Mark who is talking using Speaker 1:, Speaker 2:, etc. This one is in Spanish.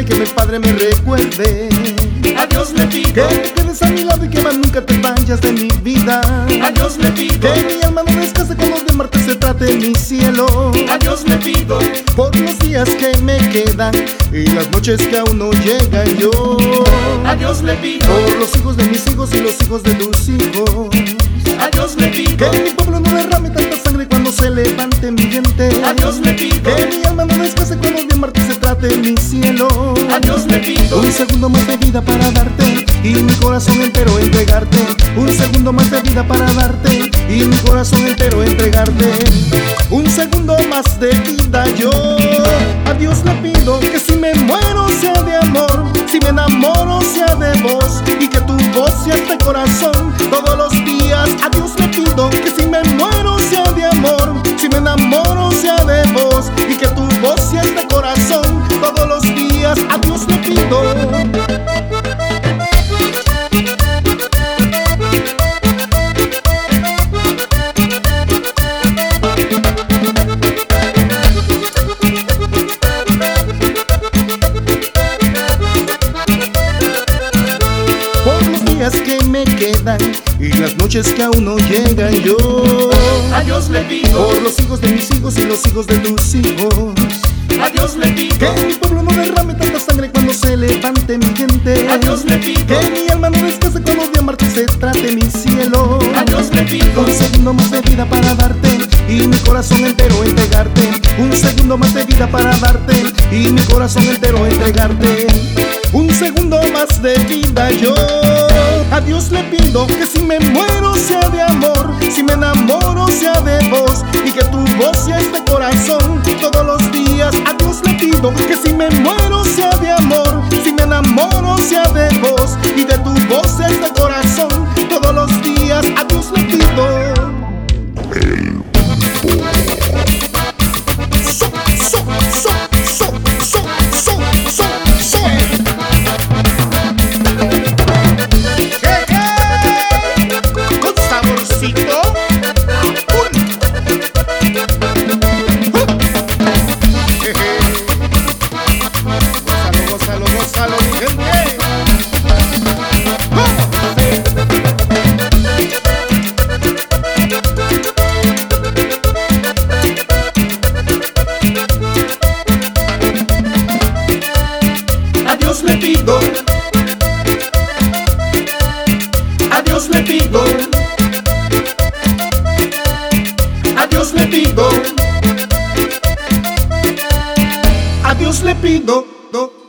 Speaker 1: y que mi padre me recuerde.
Speaker 2: A Dios le pido
Speaker 1: que te quedes a mi lado y que más nunca te vayas de mi vida.
Speaker 2: a Dios le pido
Speaker 1: que mi alma no descanse cuando de Marte se trate mi cielo.
Speaker 2: a Dios le pido
Speaker 1: Por los días que me quedan y las noches que aún no llegan yo.
Speaker 2: a Dios le pido
Speaker 1: Por los hijos de mis hijos y los hijos de tus hijos.
Speaker 2: a Dios le pido
Speaker 1: Que mi pueblo no derrame tanta sangre cuando se levante mi gente.
Speaker 2: a Dios le pido
Speaker 1: Que mi alma no descanse cuando de Marte se trate mi cielo.
Speaker 2: a Dios le pido
Speaker 1: Un segundo más de vida para darte y mi corazón entero entregarte. Un segundo más de vida para darte y mi corazón entero entregarte. Un segundo más de vida yo a Dios le pido que si me muero sea de amor, si me enamoro sea de vos y que tu voz sea este corazón todos los días. A Dios le pido que si me muero sea de amor, si me enamoro sea de vos y que tu voz sea este corazón todos los días. A Dios le pido. Que me quedan y las noches que aún no llegan yo
Speaker 2: a Dios le pido
Speaker 1: por los hijos de mis hijos y los hijos de tus hijos.
Speaker 2: a Dios le pido
Speaker 1: Que mi pueblo no derrame tanta sangre cuando se levante mi gente.
Speaker 2: a Dios le pido
Speaker 1: Que mi alma no descanse cuando de amarte se trate mi cielo.
Speaker 2: a Dios le pido
Speaker 1: Un segundo más de vida para darte y mi corazón entero entregarte. Un segundo más de vida para darte y mi corazón entero entregarte. Un segundo más de vida yo a Dios le pido que si me muero sea de amor, si me enamoro sea de vos y que tu voz sea este corazón todos los días. A Dios le pido que si me muero sea de amor, si me enamoro sea de vos y de tu voz sea este corazón todos los días. A Dios le pido. Gózalo, mi gente.
Speaker 2: a Dios le pido a Dios le pido a Dios le pido
Speaker 1: A Dios le pido.